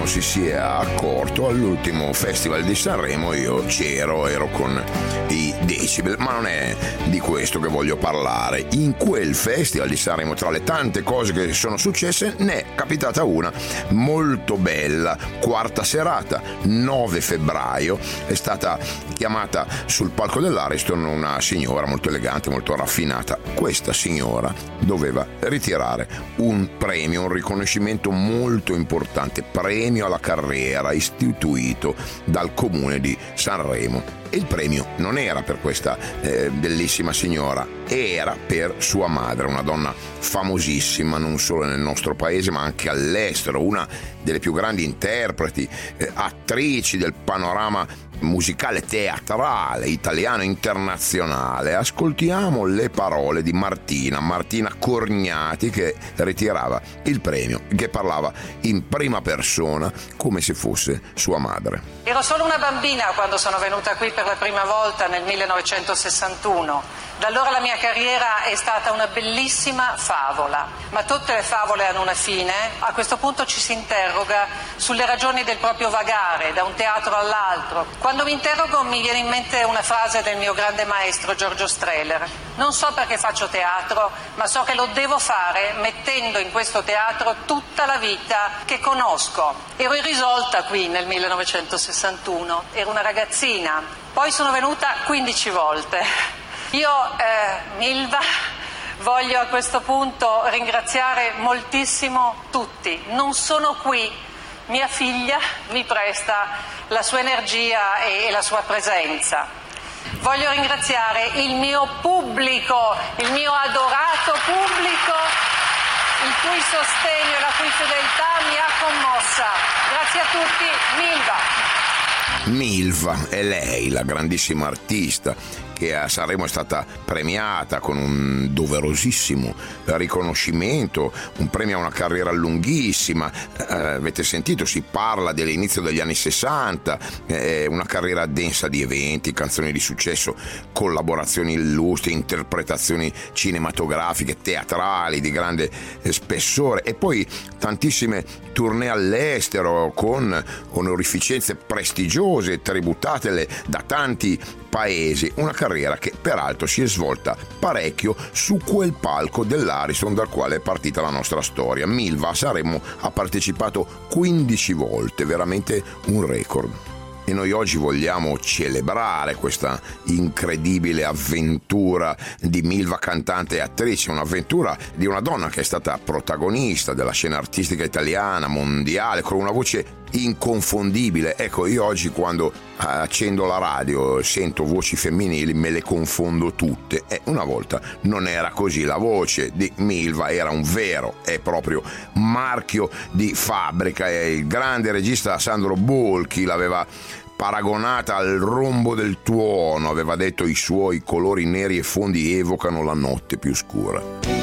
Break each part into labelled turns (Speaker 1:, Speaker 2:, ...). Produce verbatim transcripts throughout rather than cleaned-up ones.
Speaker 1: qualcuno si sia accorto, all'ultimo Festival di Sanremo io c'ero, ero con i Decibel, ma non è di questo che voglio parlare. In quel Festival di Sanremo, tra le tante cose che sono successe, ne è capitata una molto bella. Quarta serata, nove febbraio, è stata chiamata sul palco dell'Ariston una signora molto elegante, molto raffinata. Questa signora doveva ritirare un premio, un riconoscimento molto importante, premio alla carriera istituito dal comune di Sanremo. E il premio non era per questa eh, bellissima signora, era per sua madre, una donna famosissima non solo nel nostro paese ma anche all'estero, una delle più grandi interpreti, eh, attrici del panorama musicale teatrale italiano internazionale. Ascoltiamo le parole di Martina, Martina Corgnati, che ritirava il premio, che parlava in prima persona come se fosse sua madre.
Speaker 2: Ero solo una bambina quando sono venuta qui per la prima volta nel millenovecentosessantuno. Da allora la mia carriera è stata una bellissima favola, ma tutte le favole hanno una fine. A questo punto ci si interroga sulle ragioni del proprio vagare da un teatro all'altro. Quando mi interrogo mi viene in mente una frase del mio grande maestro Giorgio Strehler: non so perché faccio teatro, ma so che lo devo fare mettendo in questo teatro tutta la vita che conosco. Ero irrisolta qui nel millenovecentosessantuno, ero una ragazzina, poi sono venuta quindici volte. Io, eh, Milva, voglio a questo punto ringraziare moltissimo tutti. Non sono qui, mia figlia mi presta la sua energia e, e la sua presenza. Voglio ringraziare il mio pubblico, il mio adorato pubblico, il cui sostegno e la cui fedeltà mi ha commossa. Grazie a tutti, Milva.
Speaker 1: Milva è lei, la grandissima artista che a Sanremo è stata premiata con un doverosissimo riconoscimento, un premio a una carriera lunghissima. Eh, avete sentito, si parla dell'inizio degli anni sessanta, eh, una carriera densa di eventi, canzoni di successo, collaborazioni illustri, interpretazioni cinematografiche, teatrali di grande eh, spessore, e poi tantissime tournée all'estero con onorificenze prestigiose tributatele da tanti paesi. Una carriera che peraltro si è svolta parecchio su quel palco dell'Ariston dal quale è partita la nostra storia. Milva a Sanremo ha partecipato quindici volte, veramente un record. E noi oggi vogliamo celebrare questa incredibile avventura di Milva, cantante e attrice, un'avventura di una donna che è stata protagonista della scena artistica italiana, mondiale, con una voce inconfondibile. Ecco, io oggi quando accendo la radio e sento voci femminili me le confondo tutte, e una volta non era così. La voce di Milva era un vero e proprio marchio di fabbrica, e il grande regista Sandro Bolchi l'aveva paragonata al rombo del tuono, aveva detto: i suoi colori neri e fondi evocano la notte più scura.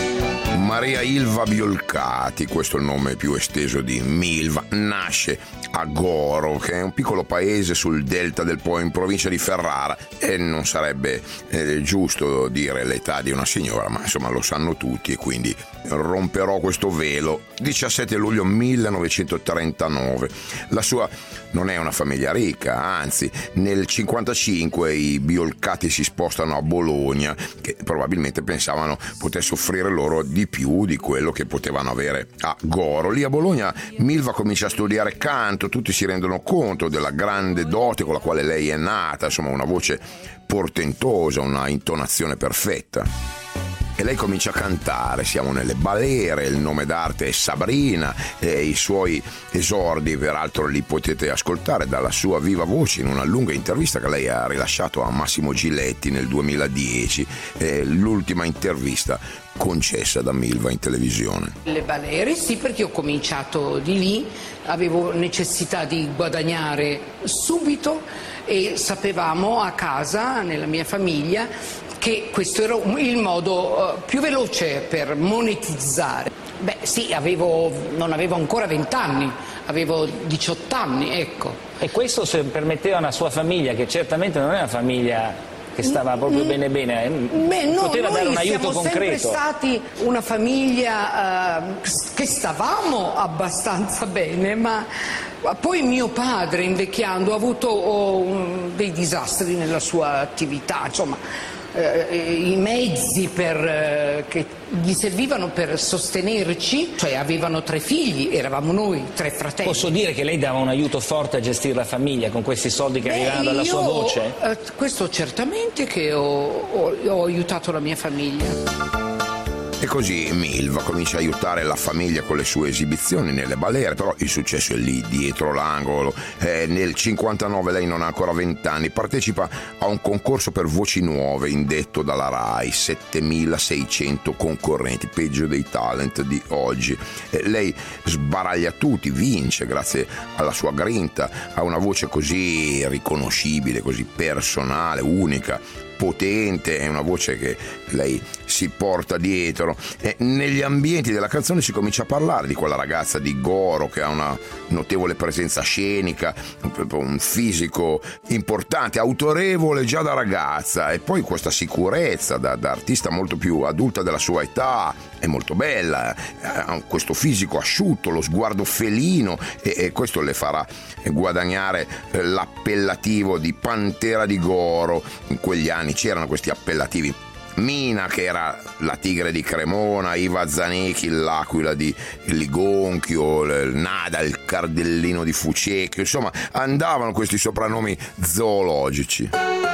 Speaker 1: Maria Ilva Biolcati, questo è il nome più esteso di Milva, nasce a Goro, che è un piccolo paese sul delta del Po in provincia di Ferrara, e non sarebbe eh, giusto dire l'età di una signora, ma insomma lo sanno tutti e quindi romperò questo velo. diciassette luglio millenovecentotrentanove. La sua non è una famiglia ricca, anzi nel cinquantacinque i Biolcati si spostano a Bologna, che probabilmente pensavano potesse offrire loro di più di quello che potevano avere a Goro. Lì a Bologna Milva comincia a studiare canto, tutti si rendono conto della grande dote con la quale lei è nata, insomma una voce portentosa, una intonazione perfetta. E lei comincia a cantare, siamo nelle balere, il nome d'arte è Sabrina, e i suoi esordi peraltro li potete ascoltare dalla sua viva voce in una lunga intervista che lei ha rilasciato a Massimo Giletti nel duemiladieci, eh, l'ultima intervista concessa da Milva in televisione.
Speaker 3: Le balere sì, perché ho cominciato di lì, avevo necessità di guadagnare subito e sapevamo a casa, nella mia famiglia, che questo era il modo più veloce per monetizzare. Beh sì, avevo, non avevo ancora vent'anni, avevo diciotto anni, ecco.
Speaker 4: E questo se permetteva a una sua famiglia, che certamente non è una famiglia che stava proprio mm, bene bene,
Speaker 3: beh, no,
Speaker 4: poteva dare un aiuto
Speaker 3: concreto.
Speaker 4: Siamo sempre
Speaker 3: stati una famiglia uh, che stavamo abbastanza bene, ma poi mio padre, invecchiando, ha avuto oh, dei disastri nella sua attività, insomma. Eh, i mezzi per, eh, che gli servivano per sostenerci, cioè avevano tre figli, eravamo noi tre fratelli.
Speaker 4: Posso dire che lei dava un aiuto forte a gestire la famiglia con questi soldi che Beh, arrivavano dalla
Speaker 3: io,
Speaker 4: sua voce?
Speaker 3: Eh, questo certamente che ho, ho, ho aiutato la mia famiglia.
Speaker 1: E così Milva comincia a aiutare la famiglia con le sue esibizioni nelle balere, però il successo è lì dietro l'angolo. Eh, nel cinquantanove lei non ha ancora vent'anni, partecipa a un concorso per voci nuove indetto dalla RAI, settemilaseicento concorrenti, peggio dei talent di oggi. Eh, lei sbaraglia tutti, vince grazie alla sua grinta, ha una voce così riconoscibile, così personale, unica, potente, è una voce che lei si porta dietro. E negli ambienti della canzone si comincia a parlare di quella ragazza di Goro che ha una notevole presenza scenica, un fisico importante, autorevole già da ragazza, e poi questa sicurezza da, da artista molto più adulta della sua età. È molto bella, ha questo fisico asciutto, lo sguardo felino, e, e questo le farà guadagnare l'appellativo di Pantera di Goro. In quegli anni c'erano questi appellativi. Mina, che era la tigre di Cremona, Iva Zanicchi, l'aquila di Ligonchio, Nada, il cardellino di Fucecchio, insomma andavano questi soprannomi zoologici.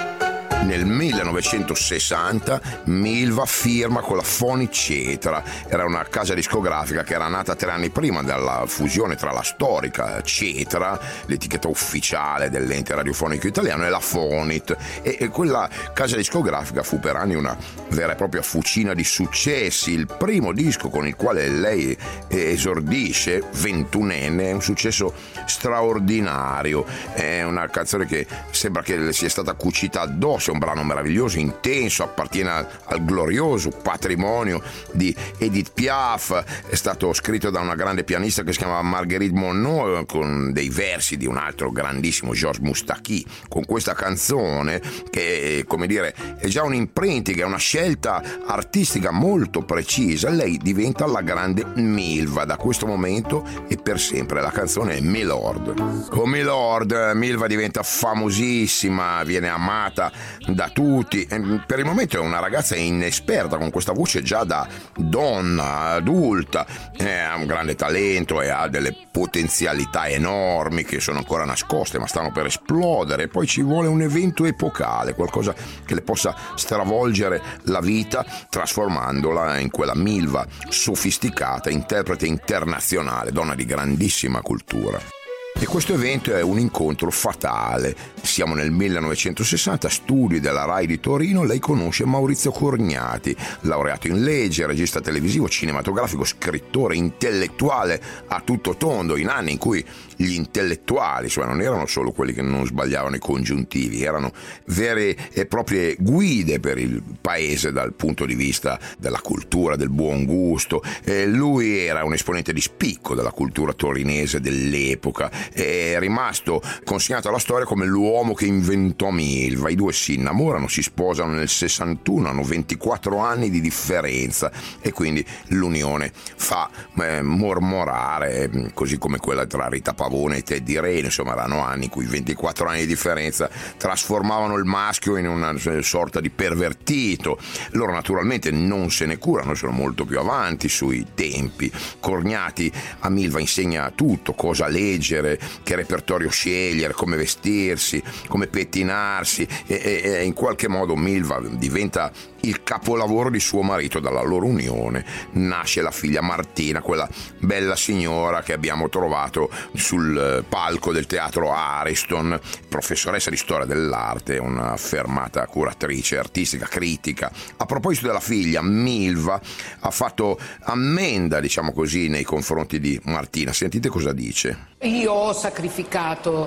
Speaker 1: Nel millenovecentosessanta Milva firma con la Fonicetra, era una casa discografica che era nata tre anni prima dalla fusione tra la storica Cetra, l'etichetta ufficiale dell'ente radiofonico italiano, e la Fonit, e, e quella casa discografica fu per anni una vera e propria fucina di successi. Il primo disco con il quale lei esordisce, ventunenne, è un successo straordinario, è una canzone che sembra che le sia stata cucita addosso, un brano meraviglioso, intenso, appartiene al, al glorioso patrimonio di Edith Piaf, è stato scritto da una grande pianista che si chiama Marguerite Monod, con dei versi di un altro grandissimo, Georges Moustaki. Con questa canzone, che come dire è già un imprinting, è una scelta artistica molto precisa, lei diventa la grande Milva da questo momento e per sempre. La canzone è Milord. Con Milord Milva diventa famosissima, viene amata da tutti. Per il momento è una ragazza inesperta, con questa voce già da donna adulta, eh, ha un grande talento e ha delle potenzialità enormi che sono ancora nascoste ma stanno per esplodere. Poi ci vuole un evento epocale, qualcosa che le possa stravolgere la vita, trasformandola in quella Milva sofisticata, interprete internazionale, donna di grandissima cultura. E questo evento è un incontro fatale. Siamo nel millenovecentosessanta, studi della RAI di Torino, lei conosce Maurizio Corgnati, laureato in legge, regista televisivo, cinematografico, scrittore, intellettuale a tutto tondo, in anni in cui gli intellettuali, cioè non erano solo quelli che non sbagliavano i congiuntivi, erano vere e proprie guide per il paese dal punto di vista della cultura, del buon gusto. E lui era un esponente di spicco della cultura torinese dell'epoca, è rimasto consegnato alla storia come l'uomo che inventò Milva. I due si innamorano, si sposano nel sessantuno, hanno ventiquattro anni di differenza e quindi l'unione fa eh, mormorare, così come quella tra Rita Pavone e Teddy Rayne. Insomma, erano anni in cui ventiquattro anni di differenza trasformavano il maschio in una sorta di pervertito. Loro naturalmente non se ne curano, sono molto più avanti sui tempi. Corgnati a Milva insegna tutto, cosa leggere, che repertorio scegliere, come vestirsi, come pettinarsi, e, e, e in qualche modo Milva diventa il capolavoro di suo marito. Dalla loro unione nasce la figlia Martina, quella bella signora che abbiamo trovato sul palco del teatro Ariston, professoressa di storia dell'arte, una affermata curatrice artistica, critica. A proposito della figlia, Milva ha fatto ammenda, diciamo così, nei confronti di Martina. Sentite cosa dice.
Speaker 3: Io ho sacrificato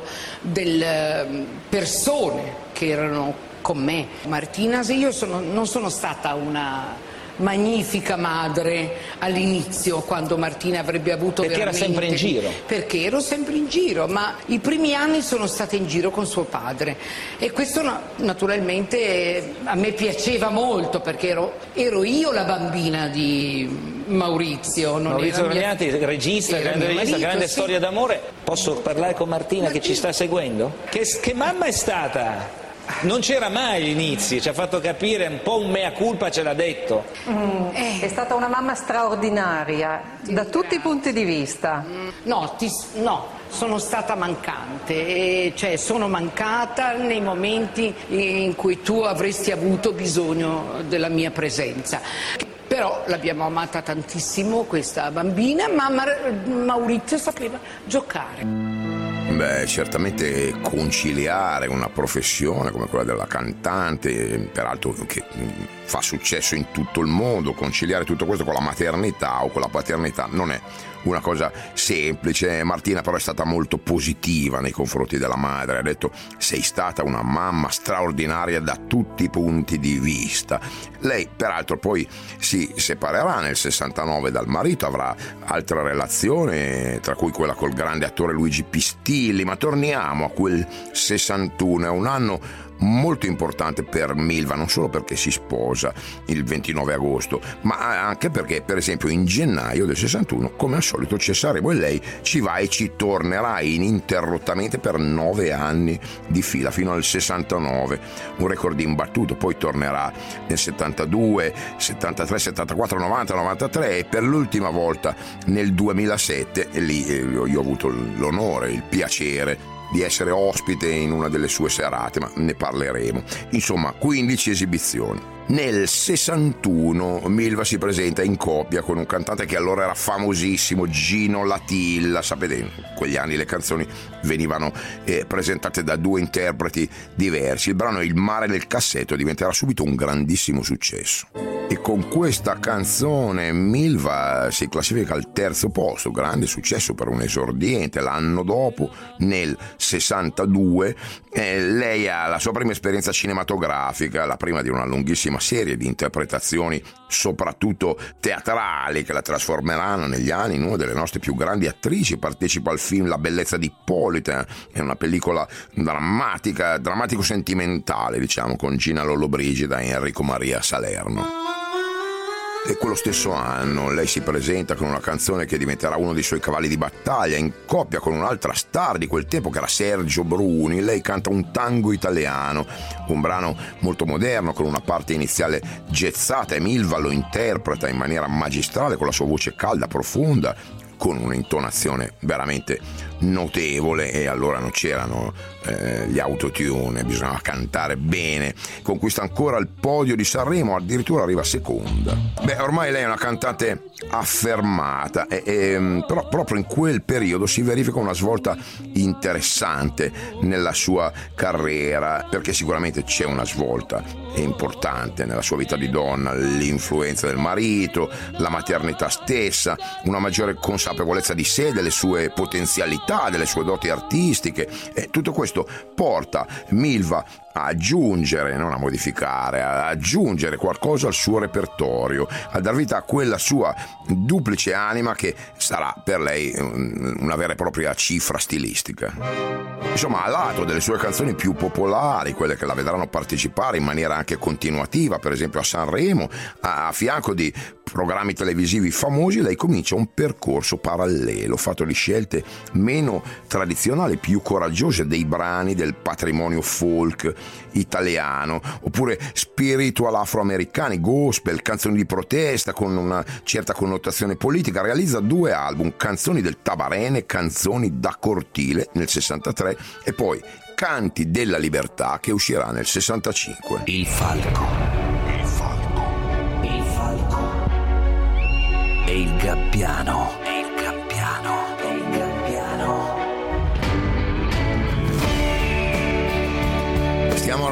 Speaker 3: delle persone che erano con me. Martina, se io sono, non sono stata una magnifica madre all'inizio, quando Martina avrebbe avuto
Speaker 4: perché
Speaker 3: veramente...
Speaker 4: era sempre in giro.
Speaker 3: Perché ero sempre in giro, ma i primi anni sono stata in giro con suo padre e questo naturalmente a me piaceva molto, perché ero, ero io la bambina di Maurizio. Non
Speaker 4: Maurizio
Speaker 3: era
Speaker 4: Graniati,
Speaker 3: mia...
Speaker 4: regista,
Speaker 3: era
Speaker 4: grande regista,
Speaker 3: marito,
Speaker 4: grande
Speaker 3: sì.
Speaker 4: storia d'amore. Posso parlare con Martina, Martina che ci sta seguendo? Che, che mamma è stata? Non c'era mai agli inizi, ci ha fatto capire un po' un mea culpa, ce l'ha detto.
Speaker 2: Mm, eh. È stata una mamma straordinaria da tutti i punti di vista.
Speaker 3: Mm, no, ti, no, sono stata mancante, e, cioè sono mancata nei momenti in cui tu avresti avuto bisogno della mia presenza. Però l'abbiamo amata tantissimo questa bambina, ma Maurizio sapeva giocare.
Speaker 1: Beh, certamente conciliare una professione come quella della cantante, peraltro che fa successo in tutto il mondo, conciliare tutto questo con la maternità o con la paternità non è una cosa semplice. Martina però è stata molto positiva nei confronti della madre, ha detto: sei stata una mamma straordinaria da tutti i punti di vista. Lei peraltro poi si separerà nel sessantanove dal marito, avrà altre relazioni, tra cui quella col grande attore Luigi Pistilli, ma torniamo a quel sessantuno, è un anno molto importante per Milva, non solo perché si sposa il ventinove agosto, ma anche perché per esempio in gennaio del sessantuno, come al solito, c'è Sanremo e lei ci va e ci tornerà ininterrottamente per nove anni di fila fino al sessantanove, un record imbattuto. Poi tornerà nel settantadue, settantatré, settantaquattro, novanta, novantatré e per l'ultima volta nel duemilasette, e lì io ho avuto l'onore, il piacere di essere ospite in una delle sue serate, ma ne parleremo. Insomma, quindici esibizioni. Nel sessantuno Milva si presenta in coppia con un cantante che allora era famosissimo, Gino Latilla. Sapete, in quegli anni le canzoni venivano eh, presentate da due interpreti diversi. Il brano Il mare nel cassetto diventerà subito un grandissimo successo. E con questa canzone Milva si classifica al terzo posto, grande successo per un esordiente. L'anno dopo, nel sessantadue, eh, lei ha la sua prima esperienza cinematografica, la prima di una lunghissima serie di interpretazioni, soprattutto teatrali, che la trasformeranno negli anni in una delle nostre più grandi attrici. Partecipa al film La bellezza di Ippolita, è una pellicola drammatica, drammatico-sentimentale, diciamo, con Gina Lollobrigida e Enrico Maria Salerno. E quello stesso anno lei si presenta con una canzone che diventerà uno dei suoi cavalli di battaglia, in coppia con un'altra star di quel tempo che era Sergio Bruni. Lei canta un tango italiano, un brano molto moderno con una parte iniziale jazzata, e Milva lo interpreta in maniera magistrale con la sua voce calda, profonda, con un'intonazione veramente notevole. E allora non c'erano eh, gli autotune, bisognava cantare bene. Conquista ancora il podio di Sanremo, addirittura arriva seconda. Beh, ormai lei è una cantante affermata, e, e, però proprio in quel periodo si verifica una svolta interessante nella sua carriera, perché sicuramente c'è una svolta importante nella sua vita di donna: l'influenza del marito, la maternità stessa, una maggiore consapevolezza di sé, delle sue potenzialità, delle sue doti artistiche, e tutto questo porta Milva a aggiungere, non a modificare, a aggiungere qualcosa al suo repertorio, a dar vita a quella sua duplice anima che sarà per lei una vera e propria cifra stilistica. Insomma, a lato delle sue canzoni più popolari, quelle che la vedranno partecipare in maniera anche continuativa, per esempio a Sanremo, a fianco di programmi televisivi famosi, lei comincia un percorso parallelo, fatto di scelte meno tradizionali, più coraggiose, dei brani del patrimonio folk italiano, oppure spiritual afroamericani, gospel, canzoni di protesta con una certa connotazione politica. Realizza due album, Canzoni del Tabarene, Canzoni da Cortile nel sessantatré, e poi Canti della Libertà, che uscirà nel sessantacinque.
Speaker 5: Il falco, il falco, il falco e il gabbiano, e il gabbiano, e il gabbiano.
Speaker 1: Stiamo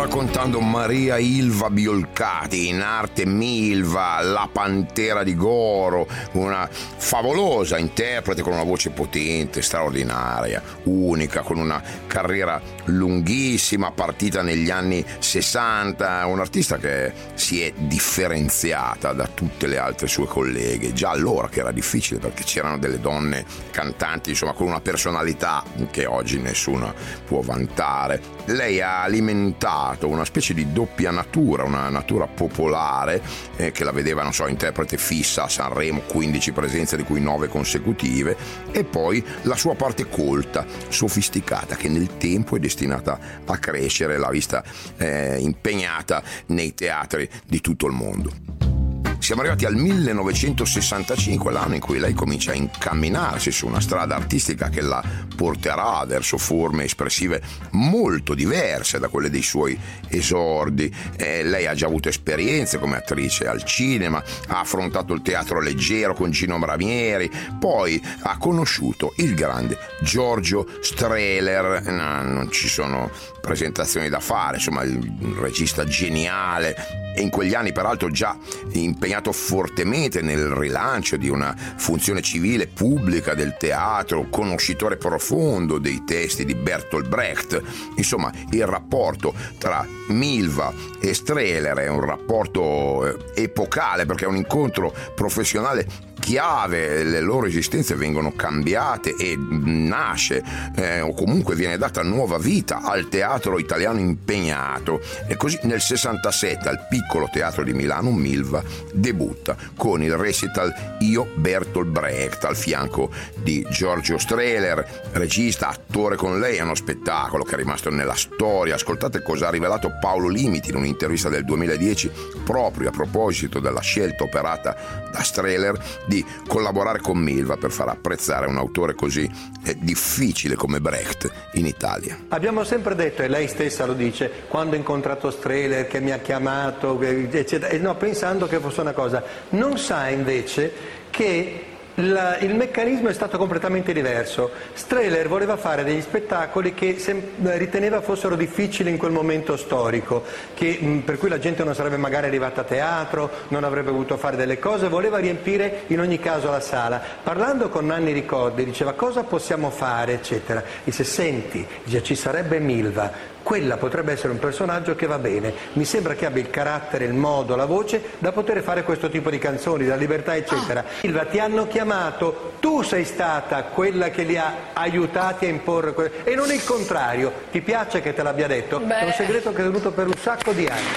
Speaker 1: raccontando Maria Ilva Biolcati, in arte Milva, la Pantera di Goro, una favolosa interprete con una voce potente, straordinaria, unica, con una carriera lunghissima, partita negli anni sessanta, un'artista che si è differenziata da tutte le altre sue colleghe, già allora che era difficile perché c'erano delle donne cantanti, insomma, con una personalità che oggi nessuna può vantare. Lei ha alimentato una specie di doppia natura, una natura popolare eh, che la vedeva, non so, interprete fissa a Sanremo, quindici presenze di cui nove consecutive, e poi la sua parte colta, sofisticata, che nel tempo è destinata a crescere, l'ha vista eh, impegnata nei teatri di tutto il mondo. Siamo arrivati al millenovecentosessantacinque, l'anno in cui lei comincia a incamminarsi su una strada artistica che la porterà verso forme espressive molto diverse da quelle dei suoi esordi. Eh, lei ha già avuto esperienze come attrice al cinema, ha affrontato il teatro leggero con Gino Bramieri, poi ha conosciuto il grande Giorgio Strehler. No, non ci sono presentazioni da fare, insomma, il regista geniale, e in quegli anni peraltro già impegnato fortemente nel rilancio di una funzione civile pubblica del teatro, conoscitore profondo dei testi di Bertolt Brecht. Insomma, il rapporto tra Milva e Strehler è un rapporto epocale, perché è un incontro professionale chiave, le loro esistenze vengono cambiate e nasce eh, o comunque viene data nuova vita al teatro italiano impegnato, e così nel sessantasette al Piccolo Teatro di Milano Milva debutta con il recital Io Bertolt Brecht al fianco di Giorgio Strehler, regista, attore con lei. È uno spettacolo che è rimasto nella storia. Ascoltate cosa ha rivelato Paolo Limiti in un'intervista del duemiladieci proprio a proposito della scelta operata da Strehler di collaborare con Milva per far apprezzare un autore così eh, difficile come Brecht in Italia.
Speaker 6: Abbiamo sempre detto, e lei stessa lo dice, quando ho incontrato Strehler che mi ha chiamato, eccetera, e no, pensando che fosse una cosa, non sa invece che La, il meccanismo è stato completamente diverso. Strehler voleva fare degli spettacoli che sem- riteneva fossero difficili in quel momento storico, che, mh, per cui la gente non sarebbe magari arrivata a teatro, non avrebbe voluto fare delle cose, voleva riempire in ogni caso la sala. Parlando con Nanni Ricordi diceva cosa possiamo fare, eccetera. Dice senti, dice, ci sarebbe Milva, quella potrebbe essere un personaggio che va bene, mi sembra che abbia il carattere, il modo, la voce da poter fare questo tipo di canzoni, la libertà eccetera. Milva, ti hanno chiamato, tu sei stata quella che li ha aiutati a imporre que- e non il contrario. Ti piace che te l'abbia detto? Beh. È un segreto che è venuto per un sacco di anni.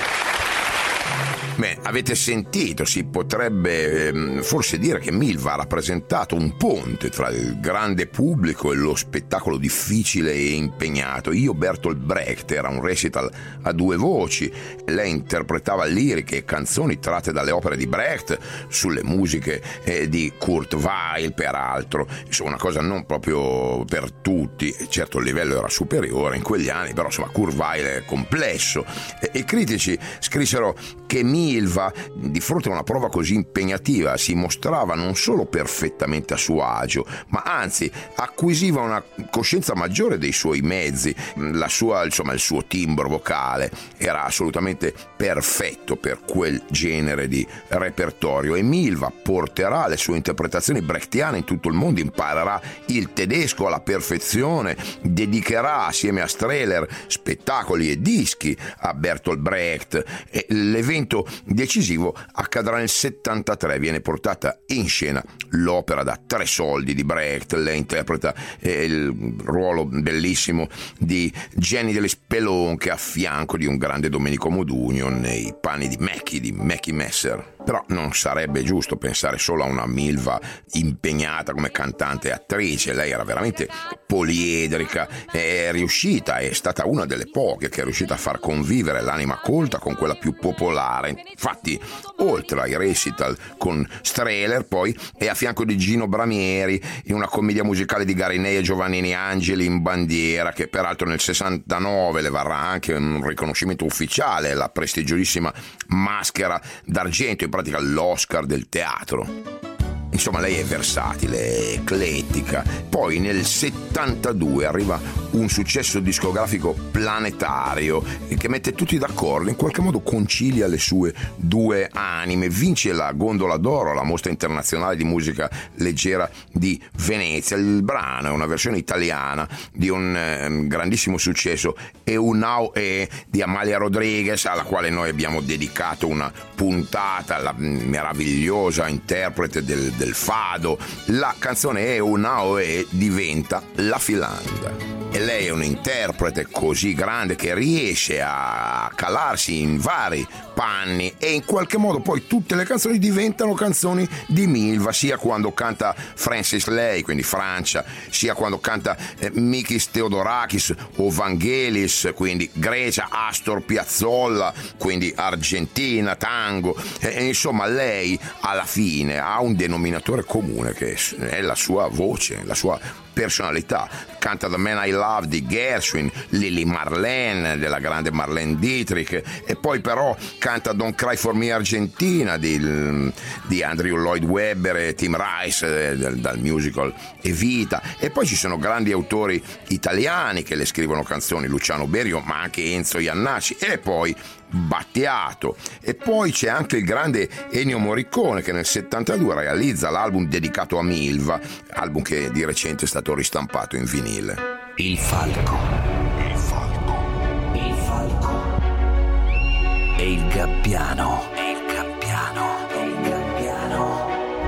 Speaker 1: Beh, avete sentito, si potrebbe ehm, forse dire che Milva ha rappresentato un ponte tra il grande pubblico e lo spettacolo difficile e impegnato. Io Bertolt Brecht era un recital a due voci, lei interpretava liriche e canzoni tratte dalle opere di Brecht sulle musiche eh, di Kurt Weill, peraltro, insomma una cosa non proprio per tutti, certo il livello era superiore in quegli anni, però insomma Kurt Weill è complesso, e i critici scrissero che Milva, di fronte a una prova così impegnativa, si mostrava non solo perfettamente a suo agio, ma anzi acquisiva una coscienza maggiore dei suoi mezzi. La sua, insomma, il suo timbro vocale era assolutamente perfetto per quel genere di repertorio, e Milva porterà le sue interpretazioni brechtiane in tutto il mondo, imparerà il tedesco alla perfezione, dedicherà assieme a Strehler spettacoli e dischi a Bertolt Brecht, e l'evento decisivo accadrà nel settantatré. Viene portata in scena l'opera da tre soldi di Brecht. Lei interpreta eh, il ruolo bellissimo di Jenny delle Spelonche a fianco di un grande Domenico Modugno nei panni di Mackie, di Mackie Messer. Però non sarebbe giusto pensare solo a una Milva impegnata come cantante e attrice. Lei era veramente poliedrica, è riuscita, è stata una delle poche che è riuscita a far convivere l'anima colta con quella più popolare. Infatti, oltre ai recital con Strehler, poi è a fianco di Gino Bramieri in una commedia musicale di Garinei e Giovannini Angeli in Bandiera, che peraltro nel sessantanove le varrà anche un riconoscimento ufficiale, la prestigiosissima Maschera d'Argento, in pratica l'Oscar del teatro. insomma lei è versatile, è eclettica. Poi nel settantadue arriva un successo discografico planetario che mette tutti d'accordo, in qualche modo concilia le sue due anime, vince la Gondola d'Oro, la mostra internazionale di musica leggera di Venezia. Il brano è una versione italiana di un eh, grandissimo successo, Eunao E di Amalia Rodriguez, alla quale noi abbiamo dedicato una puntata, la meravigliosa interprete del, del fado. La canzone Eunao E diventa La Filanda. E lei è un'interprete così grande che riesce a calarsi in vari panni e in qualche modo poi tutte le canzoni diventano canzoni di Milva, sia quando canta Francis Lay, quindi Francia, sia quando canta eh, Mikis Theodorakis o Vangelis, quindi Grecia, Astor Piazzolla, quindi Argentina, tango, e, insomma lei alla fine ha un denominatore comune che è la sua voce, la sua personalità. Canta The Man I Love di Gershwin, Lily Marlene della grande Marlene Dietrich, e poi però canta Don't Cry For Me Argentina di, di Andrew Lloyd Webber e Tim Rice eh, dal, dal musical Evita. E poi ci sono grandi autori italiani che le scrivono canzoni, Luciano Berio ma anche Enzo Iannacci, e poi Battiato. E poi c'è anche il grande Ennio Morricone che nel settantadue realizza l'album dedicato a Milva, album che di recente è stato ristampato in vinile.
Speaker 5: Il falco, il falco, il falco e il gabbiano, e il gabbiano, e il gabbiano.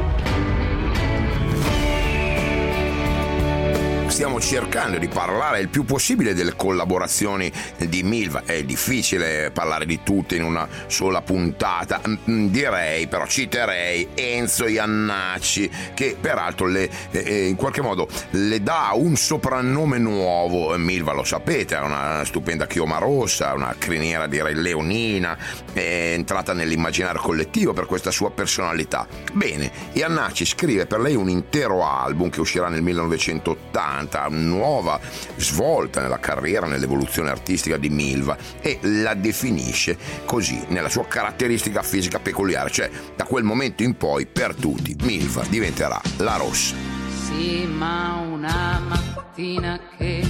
Speaker 1: Stiamo cercando di parlare il più possibile delle collaborazioni di Milva. È difficile parlare di tutte in una sola puntata. Direi, però citerei Enzo Iannacci, che peraltro le, eh, in qualche modo le dà un soprannome nuovo. Milva, lo sapete, ha una stupenda chioma rossa, una criniera direi leonina, è entrata nell'immaginario collettivo per questa sua personalità. Bene, Iannacci scrive per lei un intero album che uscirà nel millenovecentottanta, nuova svolta nella carriera, nell'evoluzione artistica di Milva, e la definisce così nella sua caratteristica fisica peculiare, cioè da quel momento in poi per tutti Milva diventerà la rossa.
Speaker 3: Sì, ma una mattina che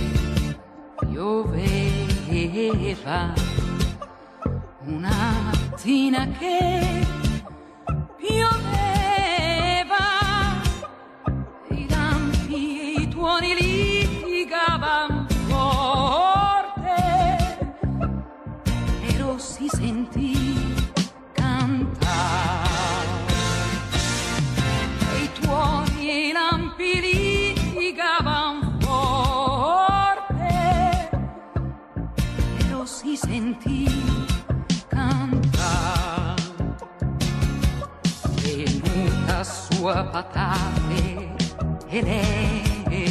Speaker 3: pioveva, una mattina che pioveva, tuoni litigavan forte, però si sentì cantare, e i tuoni e i lampi litigavan forte, però si sentì cantare. Venuta sua patate e lei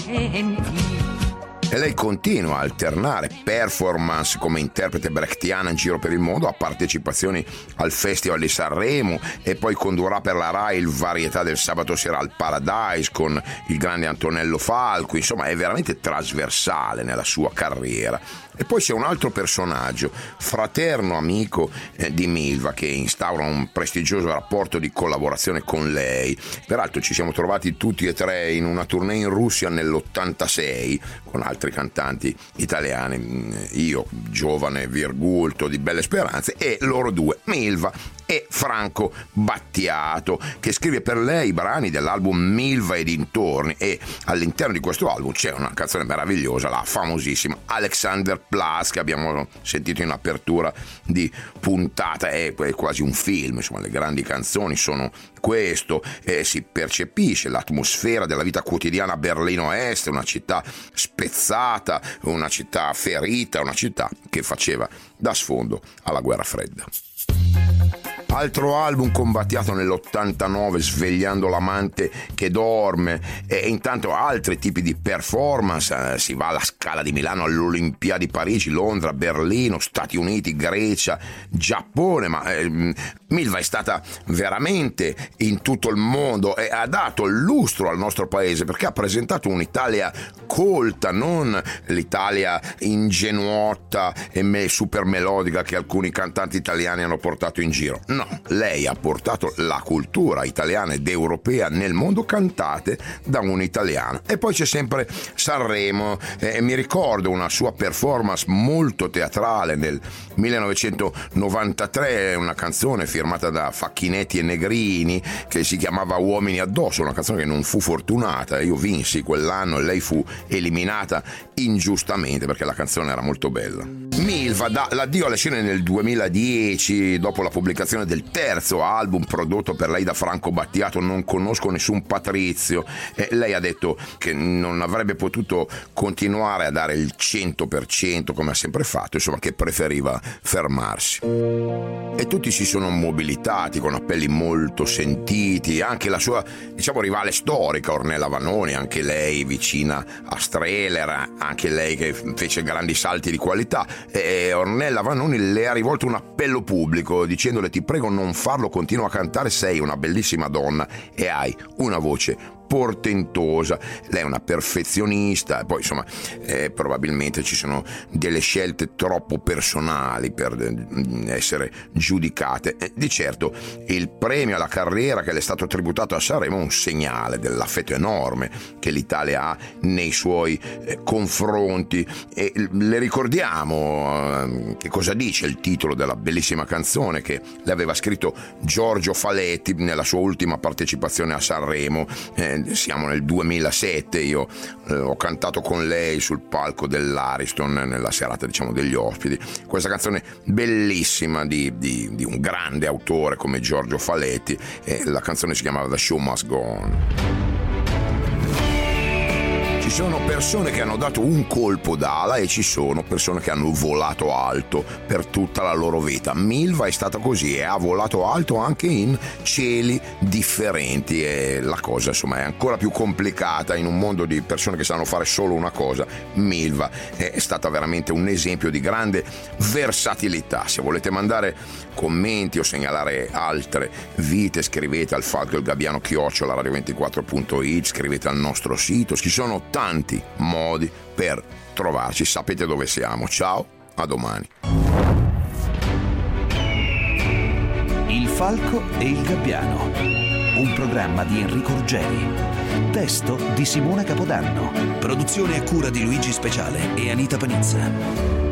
Speaker 1: E lei continua a alternare performance come interprete brechtiana in giro per il mondo a partecipazioni al Festival di Sanremo, e poi condurrà per la Rai il Varietà del sabato sera al Paradise con il grande Antonello Falco. Insomma, è veramente trasversale nella sua carriera. E poi c'è un altro personaggio, fraterno amico eh, di Milva, che instaura un prestigioso rapporto di collaborazione con lei. Peraltro ci siamo trovati tutti e tre in una tournée in Russia nell'ottantasei con altri cantanti italiani, io giovane virgulto di Belle Speranze e loro due, Milva e Franco Battiato, che scrive per lei i brani dell'album Milva e dintorni. E all'interno di questo album c'è una canzone meravigliosa, la famosissima Alexander Plus, che abbiamo sentito in apertura di puntata. È quasi un film, insomma, le grandi canzoni sono questo, e si percepisce l'atmosfera della vita quotidiana a Berlino Est, una città spezzata, una città ferita, una città che faceva da sfondo alla guerra fredda. Altro album con Battiato nell'ottantanove, Svegliando l'amante che dorme, e intanto altri tipi di performance, eh, si va alla Scala di Milano, all'Olimpiadi Parigi, Londra, Berlino, Stati Uniti, Grecia, Giappone, ma eh, Milva è stata veramente in tutto il mondo e ha dato il lustro al nostro paese, perché ha presentato un'Italia colta, non l'Italia ingenuotta e me- super melodica che alcuni cantanti italiani hanno portato in giro. No, no, lei ha portato la cultura italiana ed europea nel mondo, cantate da un italiano. E poi c'è sempre Sanremo, e mi ricordo una sua performance molto teatrale nel millenovecentonovantatré, una canzone firmata da Facchinetti e Negrini che si chiamava Uomini addosso, una canzone che non fu fortunata. Io vinsi quell'anno e lei fu eliminata ingiustamente perché la canzone era molto bella. Milva dà l'addio alle scene nel duemiladieci, dopo la pubblicazione del terzo album prodotto per lei da Franco Battiato, Non conosco nessun Patrizio, e lei ha detto che non avrebbe potuto continuare a dare il cento per cento come ha sempre fatto, insomma che preferiva fermarsi. E tutti si sono mobilitati con appelli molto sentiti, anche la sua, diciamo, rivale storica Ornella Vanoni, anche lei vicina a Strehler, anche lei che fece grandi salti di qualità. E Ornella Vanoni le ha rivolto un appello pubblico dicendole: ti prego non farlo, continua a cantare, sei una bellissima donna e hai una voce portentosa. Lei è una perfezionista, e poi insomma eh, probabilmente ci sono delle scelte troppo personali per eh, essere giudicate. Eh, di certo il premio alla carriera che le è stato tributato a Sanremo è un segnale dell'affetto enorme che l'Italia ha nei suoi eh, confronti, e le ricordiamo eh, che cosa dice il titolo della bellissima canzone che le aveva scritto Giorgio Faletti nella sua ultima partecipazione a Sanremo. eh, Siamo nel duemilasette, io eh, ho cantato con lei sul palco dell'Ariston nella serata, diciamo, degli ospiti. Questa canzone bellissima di, di, di un grande autore come Giorgio Faletti, e la canzone si chiamava The Show Must Go On. Ci sono persone che hanno dato un colpo d'ala e ci sono persone che hanno volato alto per tutta la loro vita. Milva è stata così e ha volato alto anche in cieli differenti, e la cosa insomma è ancora più complicata in un mondo di persone che sanno fare solo una cosa. Milva è stata veramente un esempio di grande versatilità. Se volete mandare commenti o segnalare altre vite, scrivete al falco il gabbiano chiocciola radio ventiquattro punto it, scrivete al nostro sito. Ci sono tanti modi per trovarci, sapete dove siamo. Ciao, a domani.
Speaker 5: Il falco e il gabbiano, un programma di Enrico Ruggeri, testo di Simona Capodanno, produzione a cura di Luigi Speciale e Anita Panizza.